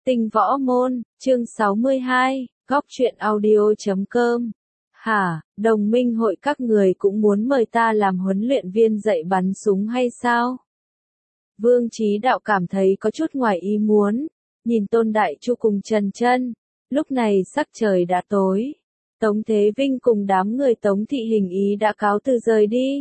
Tinh võ môn, chương 62, góc truyện audio.com. Hả, đồng minh hội các người cũng muốn mời ta làm huấn luyện viên dạy bắn súng hay sao? Vương Chí Đạo cảm thấy có chút ngoài ý muốn, nhìn Tôn Đại Chu cùng Trần Chân. Lúc này sắc trời đã tối. Tống Thế Vinh cùng đám người Tống Thị Hình Ý đã cáo từ rời đi.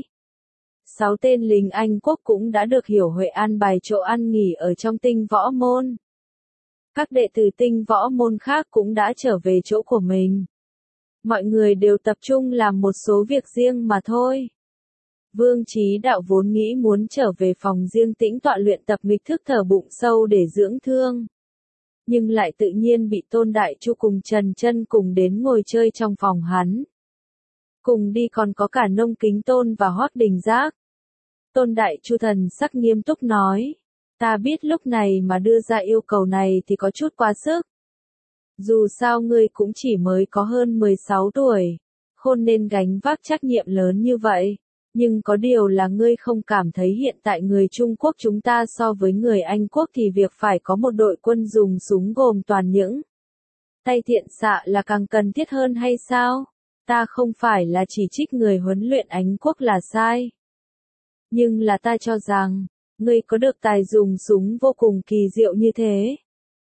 6 tên lính Anh quốc cũng đã được Hiểu Huệ an bài chỗ ăn nghỉ ở trong tinh võ môn. Các đệ tử tinh võ môn khác cũng đã trở về chỗ của mình. Mọi người đều tập trung làm một số việc riêng mà thôi. Vương Chí Đạo vốn nghĩ muốn trở về phòng riêng tĩnh tọa luyện tập nghịch thức thở bụng sâu để dưỡng thương. Nhưng lại tự nhiên bị Tôn Đại Chu cùng Trần Chân cùng đến ngồi chơi trong phòng hắn. Cùng đi còn có cả Nông Kính Tôn và Hoắc Đình Giác. Tôn Đại Chu thần sắc nghiêm túc nói. Ta biết lúc này mà đưa ra yêu cầu này thì có chút quá sức. Dù sao ngươi cũng chỉ mới có hơn 16 tuổi, khôn nên gánh vác trách nhiệm lớn như vậy. Nhưng có điều là ngươi không cảm thấy hiện tại người Trung Quốc chúng ta so với người Anh Quốc thì việc phải có một đội quân dùng súng gồm toàn những tay thiện xạ là càng cần thiết hơn hay sao? Ta không phải là chỉ trích người huấn luyện Anh Quốc là sai. Nhưng là ta cho rằng, ngươi có được tài dùng súng vô cùng kỳ diệu như thế.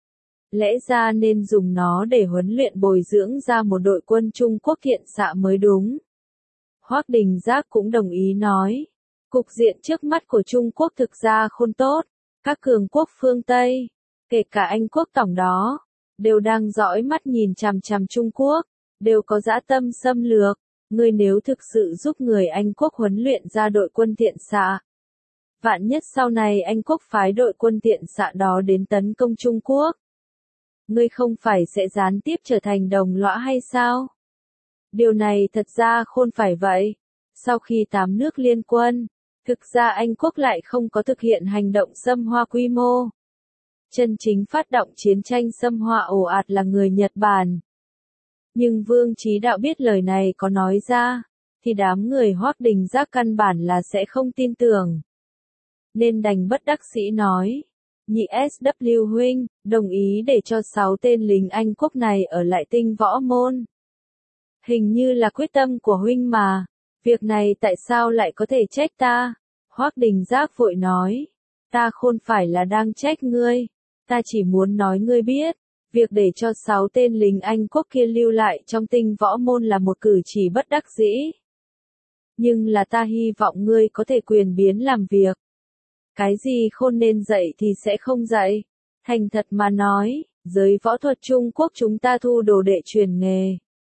Lẽ ra nên dùng nó để huấn luyện bồi dưỡng ra một đội quân Trung Quốc thiện xạ mới đúng. Hoắc Đình Giác cũng đồng ý nói. Cục diện trước mắt của Trung Quốc thực ra không tốt. Các cường quốc phương Tây, kể cả Anh quốc tổng đó, đều đang dõi mắt nhìn chằm chằm Trung Quốc, đều có dã tâm xâm lược. Ngươi nếu thực sự giúp người Anh quốc huấn luyện ra đội quân thiện xạ, vạn nhất sau này Anh quốc phái đội quân thiện xạ đó đến tấn công Trung Quốc, ngươi không phải sẽ gián tiếp trở thành đồng lõa hay sao? Điều này thật ra không phải vậy. Sau khi 8 nước liên quân, thực ra Anh quốc lại không có thực hiện hành động xâm hoa quy mô. Chân chính phát động chiến tranh xâm hoa ồ ạt là người Nhật Bản. Nhưng Vương Chí Đạo biết lời này có nói ra, thì đám người Hoắc Đình Giác căn bản là sẽ không tin tưởng. Nên đành bất đắc dĩ nói, nhị SW huynh, đồng ý để cho 6 tên lính Anh quốc này ở lại tinh võ môn. Hình như là quyết tâm của huynh mà, việc này tại sao lại có thể trách ta? Hoắc Đình Giác vội nói, ta không phải là đang trách ngươi, ta chỉ muốn nói ngươi biết, việc để cho 6 tên lính Anh quốc kia lưu lại trong tinh võ môn là một cử chỉ bất đắc dĩ. Nhưng là ta hy vọng ngươi có thể quyền biến làm việc. Cái gì không nên dạy thì sẽ không dạy. Thành thật mà nói, giới võ thuật Trung Quốc chúng ta thu đồ đệ truyền nghề.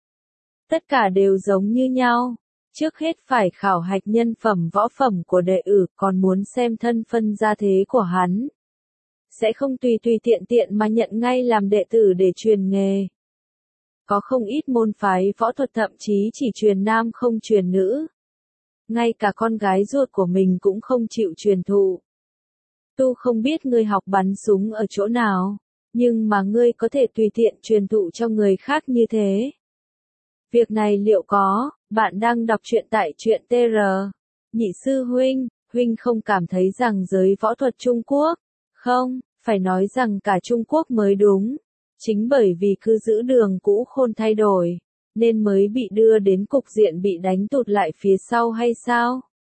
Tất cả đều giống như nhau. Trước hết phải khảo hạch nhân phẩm võ phẩm của đệ tử, còn muốn xem thân phân gia thế của hắn. Sẽ không tùy tiện tiện mà nhận ngay làm đệ tử để truyền nghề. Có không ít môn phái võ thuật thậm chí chỉ truyền nam không truyền nữ. Ngay cả con gái ruột của mình cũng không chịu truyền thụ. Tu không biết ngươi học bắn súng ở chỗ nào, nhưng mà ngươi có thể tùy tiện truyền thụ cho người khác như thế. Việc này liệu có, bạn đang đọc truyện tại truyện TR. Nhị sư huynh, huynh không cảm thấy rằng giới võ thuật Trung Quốc, không, phải nói rằng cả Trung Quốc mới đúng. Chính bởi vì cứ giữ đường cũ không thay đổi, nên mới bị đưa đến cục diện bị đánh tụt lại phía sau hay sao?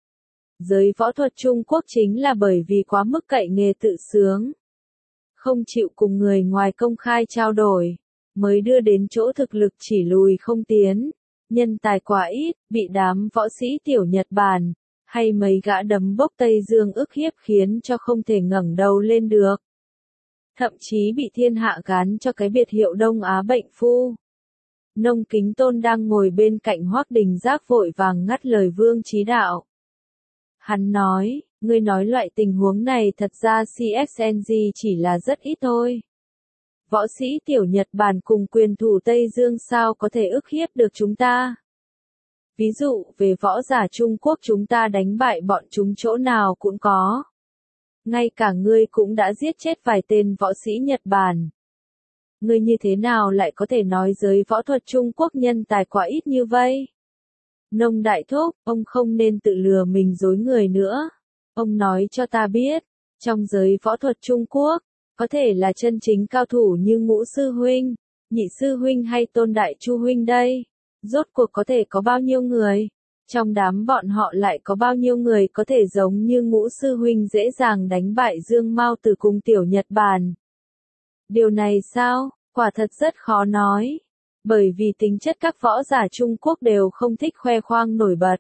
Giới võ thuật Trung Quốc chính là bởi vì quá mức cậy nghề tự sướng. Không chịu cùng người ngoài công khai trao đổi, mới đưa đến chỗ thực lực chỉ lùi không tiến. Nhân tài quá ít, bị đám võ sĩ tiểu Nhật Bản, hay mấy gã đấm bốc Tây Dương ức hiếp khiến cho không thể ngẩng đầu lên được. Thậm chí bị thiên hạ gán cho cái biệt hiệu Đông Á bệnh phu. Nông Kính Tôn đang ngồi bên cạnh Hoắc Đình Giác vội vàng ngắt lời Vương Chí Đạo. Hắn nói, ngươi nói loại tình huống này thật ra CXNG chỉ là rất ít thôi. Võ sĩ tiểu Nhật Bản cùng quyền thủ Tây Dương sao có thể ức hiếp được chúng ta? Ví dụ về võ giả Trung Quốc chúng ta đánh bại bọn chúng chỗ nào cũng có. Ngay cả ngươi cũng đã giết chết vài tên võ sĩ Nhật Bản. Ngươi như thế nào lại có thể nói giới võ thuật Trung Quốc nhân tài quá ít như vậy? Nông Đại Thúc, ông không nên tự lừa mình dối người nữa. Ông nói cho ta biết, trong giới võ thuật Trung Quốc, Có thể là chân chính cao thủ như Ngũ sư huynh, Nhị sư huynh hay Tôn Đại Chu huynh đây. Rốt cuộc có thể có bao nhiêu người? Trong đám bọn họ lại có bao nhiêu người có thể giống như Ngũ sư huynh dễ dàng đánh bại Dương Mao Tử cùng tiểu Nhật Bản? Điều này sao? Quả thật rất khó nói. Bởi vì tính chất các võ giả Trung Quốc đều không thích khoe khoang nổi bật.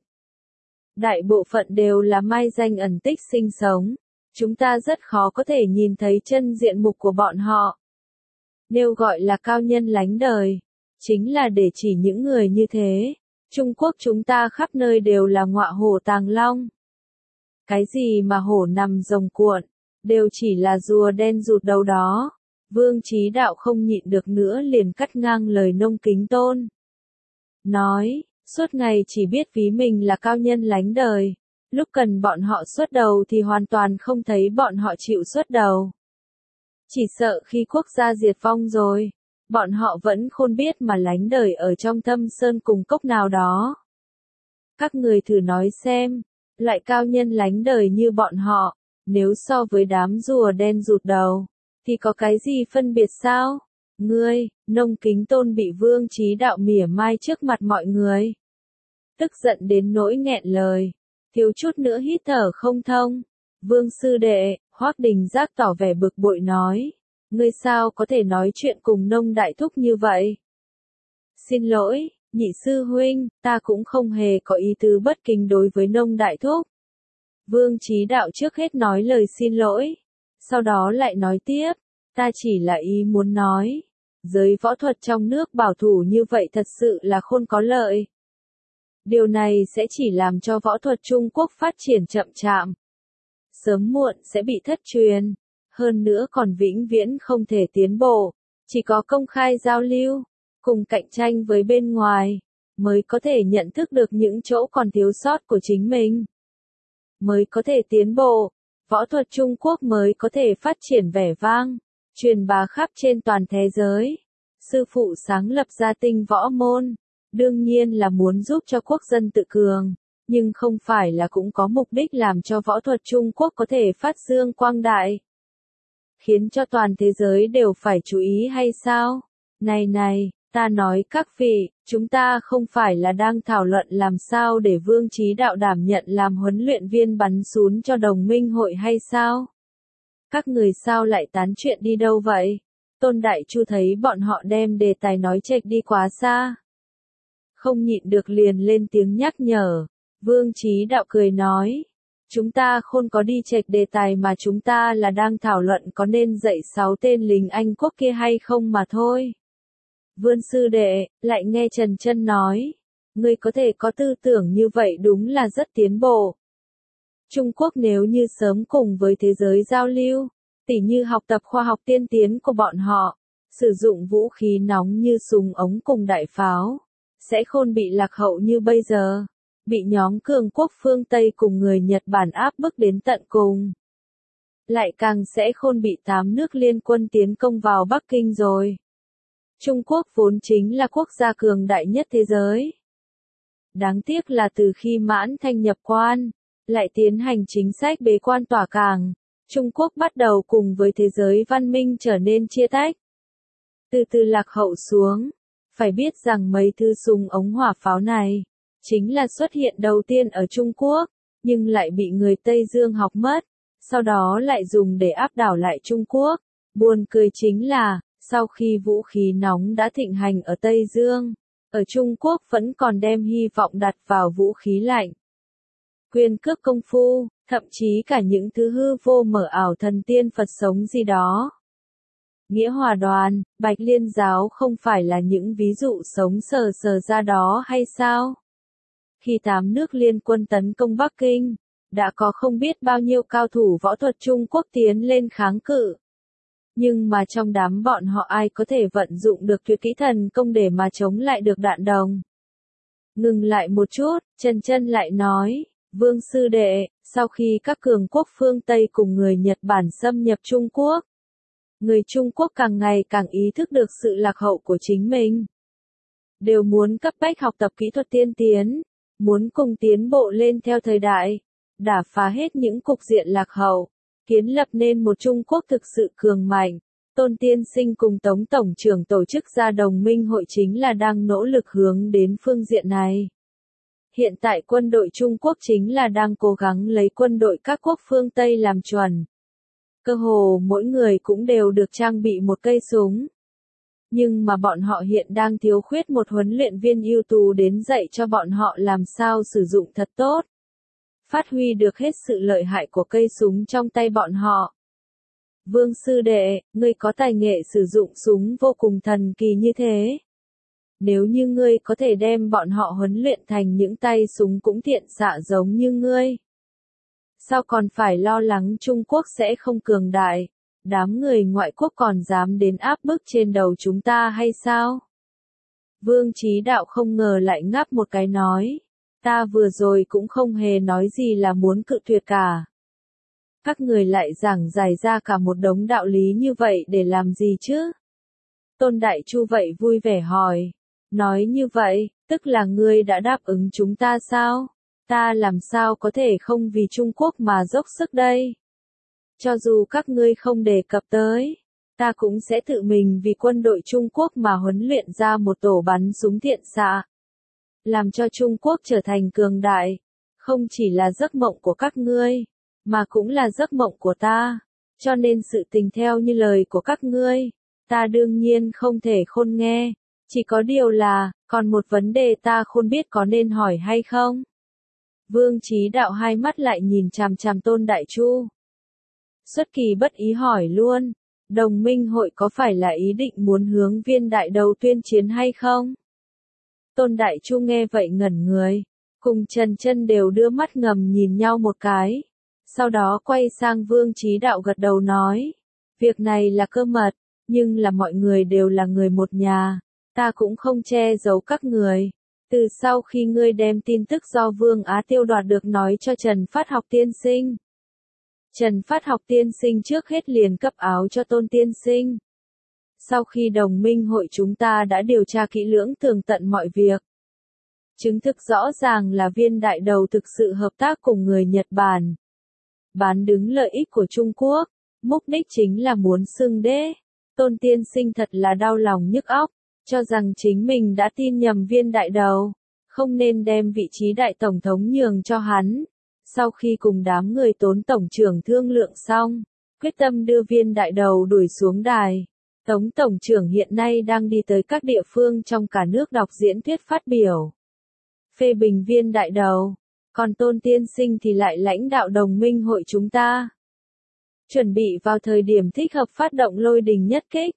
Đại bộ phận đều là mai danh ẩn tích sinh sống. Chúng ta rất khó có thể nhìn thấy chân diện mục của bọn họ. Nếu gọi là cao nhân lánh đời, chính là để chỉ những người như thế. Trung Quốc chúng ta khắp nơi đều là ngọa hổ tàng long. Cái gì mà hổ nằm rồng cuộn, đều chỉ là rùa đen rụt đầu đó. Vương Chí Đạo không nhịn được nữa liền cắt ngang lời Nông Kính Tôn. Nói, suốt ngày chỉ biết ví mình là cao nhân lánh đời. Lúc cần bọn họ xuất đầu thì hoàn toàn không thấy bọn họ chịu xuất đầu. Chỉ sợ khi quốc gia diệt vong rồi, bọn họ vẫn khôn biết mà lánh đời ở trong thâm sơn cùng cốc nào đó. Các người thử nói xem, lại cao nhân lánh đời như bọn họ, nếu so với đám rùa đen rụt đầu, thì có cái gì phân biệt sao? Ngươi, Nông Kính Tôn bị Vương Chí Đạo mỉa mai trước mặt mọi người. Tức giận đến nỗi nghẹn lời, thiếu chút nữa hít thở không thông. Vương sư đệ, Hoắc Đình Giác tỏ vẻ bực bội nói. Ngươi sao có thể nói chuyện cùng Nông đại thúc như vậy? Xin lỗi, Nhị sư huynh, ta cũng không hề có ý tứ bất kính đối với Nông đại thúc. Vương Chí Đạo trước hết nói lời xin lỗi, sau đó lại nói tiếp, ta chỉ là ý muốn nói, giới võ thuật trong nước bảo thủ như vậy thật sự là khôn có lợi. Điều này sẽ chỉ làm cho võ thuật Trung Quốc phát triển chậm chạp. Sớm muộn sẽ bị thất truyền, hơn nữa còn vĩnh viễn không thể tiến bộ, chỉ có công khai giao lưu, cùng cạnh tranh với bên ngoài, mới có thể nhận thức được những chỗ còn thiếu sót của chính mình. Mới có thể tiến bộ, võ thuật Trung Quốc mới có thể phát triển vẻ vang, truyền bá khắp trên toàn thế giới. Sư phụ sáng lập ra Tinh Võ Môn, đương nhiên là muốn giúp cho quốc dân tự cường, nhưng không phải là cũng có mục đích làm cho võ thuật Trung Quốc có thể phát dương quang đại. Khiến cho toàn thế giới đều phải chú ý hay sao? Này, ta nói các vị, chúng ta không phải là đang thảo luận làm sao để Vương Chí Đạo đảm nhận làm huấn luyện viên bắn sún cho đồng minh hội hay sao? Các người sao lại tán chuyện đi đâu vậy? Tôn Đại Chu thấy bọn họ đem đề tài nói chệch đi quá xa. Không nhịn được liền lên tiếng nhắc nhở. Vương Chí Đạo cười nói. Chúng ta không có đi chệch đề tài mà chúng ta là đang thảo luận có nên dạy 6 tên lính Anh quốc kia hay không mà thôi. Vương sư đệ, lại nghe Trần Chân nói. Ngươi có thể có tư tưởng như vậy đúng là rất tiến bộ. Trung Quốc nếu như sớm cùng với thế giới giao lưu, tỉ như học tập khoa học tiên tiến của bọn họ, sử dụng vũ khí nóng như súng ống cùng đại pháo, sẽ không bị lạc hậu như bây giờ, bị nhóm cường quốc phương Tây cùng người Nhật Bản áp bức đến tận cùng. Lại càng sẽ không bị 8 nước liên quân tiến công vào Bắc Kinh rồi. Trung Quốc vốn chính là quốc gia cường đại nhất thế giới. Đáng tiếc là từ khi Mãn Thanh nhập quan, lại tiến hành chính sách bế quan tỏa cảng, Trung Quốc bắt đầu cùng với thế giới văn minh trở nên chia tách. Từ từ lạc hậu xuống, phải biết rằng mấy thứ súng ống hỏa pháo này, chính là xuất hiện đầu tiên ở Trung Quốc, nhưng lại bị người Tây Dương học mất, sau đó lại dùng để áp đảo lại Trung Quốc. Buồn cười chính là, sau khi vũ khí nóng đã thịnh hành ở Tây Dương, ở Trung Quốc vẫn còn đem hy vọng đặt vào vũ khí lạnh. Quyền cước công phu, thậm chí cả những thứ hư vô mở ảo thần tiên Phật sống gì đó. Nghĩa Hòa Đoàn, Bạch Liên Giáo không phải là những ví dụ sống sờ sờ ra đó hay sao? Khi 8 nước liên quân tấn công Bắc Kinh, đã có không biết bao nhiêu cao thủ võ thuật Trung Quốc tiến lên kháng cự. Nhưng mà trong đám bọn họ ai có thể vận dụng được tuyệt kỹ thần công để mà chống lại được đạn đồng? Ngừng lại một chút, Trần Chân lại nói, Vương sư đệ, sau khi các cường quốc phương Tây cùng người Nhật Bản xâm nhập Trung Quốc, người Trung Quốc càng ngày càng ý thức được sự lạc hậu của chính mình. Đều muốn cấp bách học tập kỹ thuật tiên tiến, muốn cùng tiến bộ lên theo thời đại, đả phá hết những cục diện lạc hậu, kiến lập nên một Trung Quốc thực sự cường mạnh. Tôn Tiên Sinh cùng Tống Tổng trưởng tổ chức ra đồng minh hội chính là đang nỗ lực hướng đến phương diện này. Hiện tại quân đội Trung Quốc chính là đang cố gắng lấy quân đội các quốc phương Tây làm chuẩn. Cơ hồ mỗi người cũng đều được trang bị một cây súng. Nhưng mà bọn họ hiện đang thiếu khuyết một huấn luyện viên ưu tú đến dạy cho bọn họ làm sao sử dụng thật tốt. Phát huy được hết sự lợi hại của cây súng trong tay bọn họ. Vương sư đệ, ngươi có tài nghệ sử dụng súng vô cùng thần kỳ như thế. Nếu như ngươi có thể đem bọn họ huấn luyện thành những tay súng cũng thiện xạ giống như ngươi. Sao còn phải lo lắng Trung Quốc sẽ không cường đại? Đám người ngoại quốc còn dám đến áp bức trên đầu chúng ta hay sao? Vương Chí Đạo không ngờ lại ngáp một cái nói. Ta vừa rồi cũng không hề nói gì là muốn cự tuyệt cả. Các người lại giảng giải ra cả một đống đạo lý như vậy để làm gì chứ? Tôn Đại Chu vậy vui vẻ hỏi. Nói như vậy, tức là ngươi đã đáp ứng chúng ta sao? Ta làm sao có thể không vì Trung Quốc mà dốc sức đây? Cho dù các ngươi không đề cập tới, ta cũng sẽ tự mình vì quân đội Trung Quốc mà huấn luyện ra một tổ bắn súng thiện xạ. Làm cho Trung Quốc trở thành cường đại, không chỉ là giấc mộng của các ngươi, mà cũng là giấc mộng của ta. Cho nên sự tình theo như lời của các ngươi, ta đương nhiên không thể khôn nghe. Chỉ có điều là, còn một vấn đề ta không biết có nên hỏi hay không? Vương Chí Đạo hai mắt lại nhìn chằm chằm Tôn Đại Chu. Xuất kỳ bất ý hỏi luôn, đồng minh hội có phải là ý định muốn hướng Viên Đại Đầu tuyên chiến hay không? Tôn Đại Chu nghe vậy ngẩn người, cùng Trần Chân đều đưa mắt ngầm nhìn nhau một cái. Sau đó quay sang Vương Chí Đạo gật đầu nói, việc này là cơ mật, nhưng là mọi người đều là người một nhà, ta cũng không che giấu các người. Từ sau khi ngươi đem tin tức do Vương Á Tiêu đoạt được nói cho Trần Phát Học tiên sinh. Trần Phát Học tiên sinh trước hết liền cấp áo cho Tôn tiên sinh. Sau khi đồng minh hội chúng ta đã điều tra kỹ lưỡng tường tận mọi việc. Chứng thực rõ ràng là Viên Đại Đầu thực sự hợp tác cùng người Nhật Bản. Bán đứng lợi ích của Trung Quốc, mục đích chính là muốn xưng đế. Tôn tiên sinh thật là đau lòng nhức óc, cho rằng chính mình đã tin nhầm Viên Đại Đầu, không nên đem vị trí đại tổng thống nhường cho hắn. Sau khi cùng đám người Tốn tổng trưởng thương lượng xong, quyết tâm đưa Viên Đại Đầu đuổi xuống đài. Tống tổng trưởng hiện nay đang đi tới các địa phương trong cả nước đọc diễn thuyết phát biểu. Phê bình Viên Đại Đầu, còn Tôn tiên sinh thì lại lãnh đạo đồng minh hội chúng ta. Chuẩn bị vào thời điểm thích hợp phát động lôi đình nhất kích.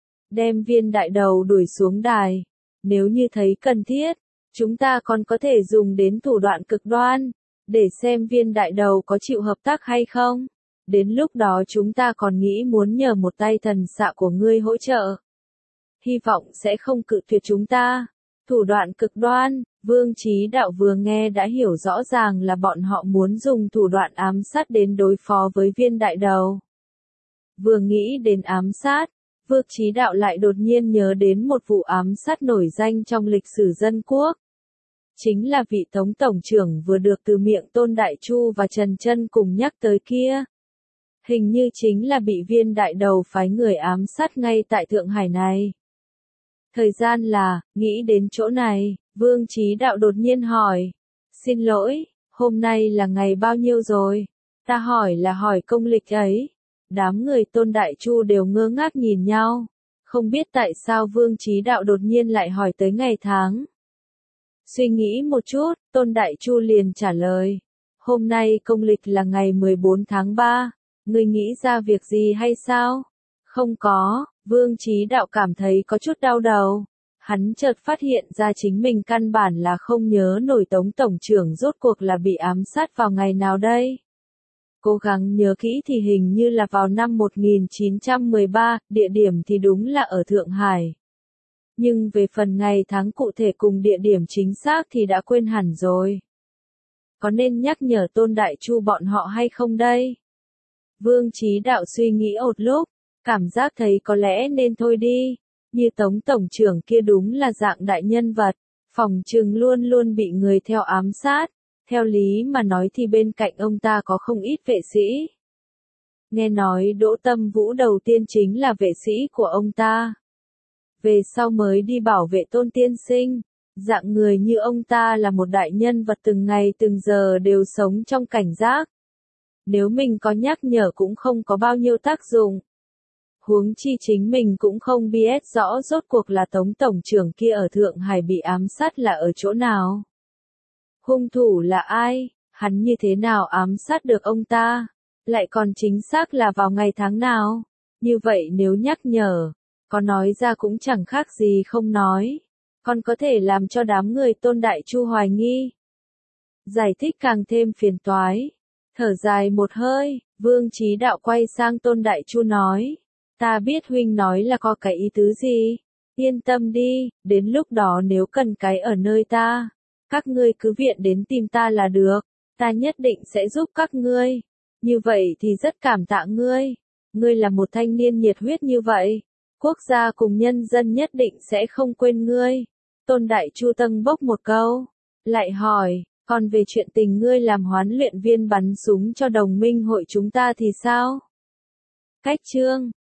Đem Viên Đại Đầu đuổi xuống đài. Nếu như thấy cần thiết, chúng ta còn có thể dùng đến thủ đoạn cực đoan, để xem Viên Đại Đầu có chịu hợp tác hay không. Đến lúc đó chúng ta còn nghĩ muốn nhờ một tay thần xạ của ngươi hỗ trợ. Hy vọng sẽ không cự tuyệt chúng ta. Thủ đoạn cực đoan, Vương Chí Đạo vừa nghe đã hiểu rõ ràng là bọn họ muốn dùng thủ đoạn ám sát đến đối phó với Viên Đại Đầu. Vừa nghĩ đến ám sát, Vương Chí Đạo lại đột nhiên nhớ đến một vụ ám sát nổi danh trong lịch sử dân quốc. Chính là vị Tống tổng trưởng vừa được từ miệng Tôn Đại Chu và Trần Chân cùng nhắc tới kia. Hình như chính là bị Viên Đại Đầu phái người ám sát ngay tại Thượng Hải này. Thời gian là, nghĩ đến chỗ này, Vương Chí Đạo đột nhiên hỏi. Xin lỗi, hôm nay là ngày bao nhiêu rồi? Ta hỏi là hỏi công lịch ấy. Đám người Tôn Đại Chu đều ngơ ngác nhìn nhau. Không biết tại sao Vương Chí Đạo đột nhiên lại hỏi tới ngày tháng. Suy nghĩ một chút, Tôn Đại Chu liền trả lời. Hôm nay công lịch là ngày 14 tháng 3. Ngươi nghĩ ra việc gì hay sao? Không có, Vương Chí Đạo cảm thấy có chút đau đầu. Hắn chợt phát hiện ra chính mình căn bản là không nhớ nổi Tống tổng trưởng rốt cuộc là bị ám sát vào ngày nào đây. Cố gắng nhớ kỹ thì hình như là vào năm 1913, địa điểm thì đúng là ở Thượng Hải. Nhưng về phần ngày tháng cụ thể cùng địa điểm chính xác thì đã quên hẳn rồi. Có nên nhắc nhở Tôn Đại Chu bọn họ hay không đây? Vương Chí Đạo suy nghĩ một lúc, cảm giác thấy có lẽ nên thôi đi. Như Tống tổng trưởng kia đúng là dạng đại nhân vật, phòng trừng luôn luôn bị người theo ám sát. Theo lý mà nói thì bên cạnh ông ta có không ít vệ sĩ. Nghe nói Đỗ Tâm Vũ đầu tiên chính là vệ sĩ của ông ta. Về sau mới đi bảo vệ Tôn tiên sinh. Dạng người như ông ta là một đại nhân vật từng ngày từng giờ đều sống trong cảnh giác. Nếu mình có nhắc nhở cũng không có bao nhiêu tác dụng. Huống chi chính mình cũng không biết rõ rốt cuộc là Tống tổng trưởng kia ở Thượng Hải bị ám sát là ở chỗ nào. Hung thủ là ai, hắn như thế nào ám sát được ông ta, lại còn chính xác là vào ngày tháng nào. Như vậy nếu nhắc nhở, có nói ra cũng chẳng khác gì không nói, còn có thể làm cho đám người Tôn Đại Chu hoài nghi. Giải thích càng thêm phiền toái. Thở dài một hơi, Vương Chí Đạo quay sang Tôn Đại Chu nói. Ta biết huynh nói là có cái ý tứ gì. Yên tâm đi, đến lúc đó nếu cần cái ở nơi ta, các ngươi cứ viện đến tìm ta là được. Ta nhất định sẽ giúp các ngươi. Như vậy thì rất cảm tạ ngươi. Ngươi là một thanh niên nhiệt huyết như vậy. Quốc gia cùng nhân dân nhất định sẽ không quên ngươi. Tôn Đại Chu tâng bốc một câu. Lại hỏi, còn về chuyện tình ngươi làm huấn luyện viên bắn súng cho đồng minh hội chúng ta thì sao? Cách chương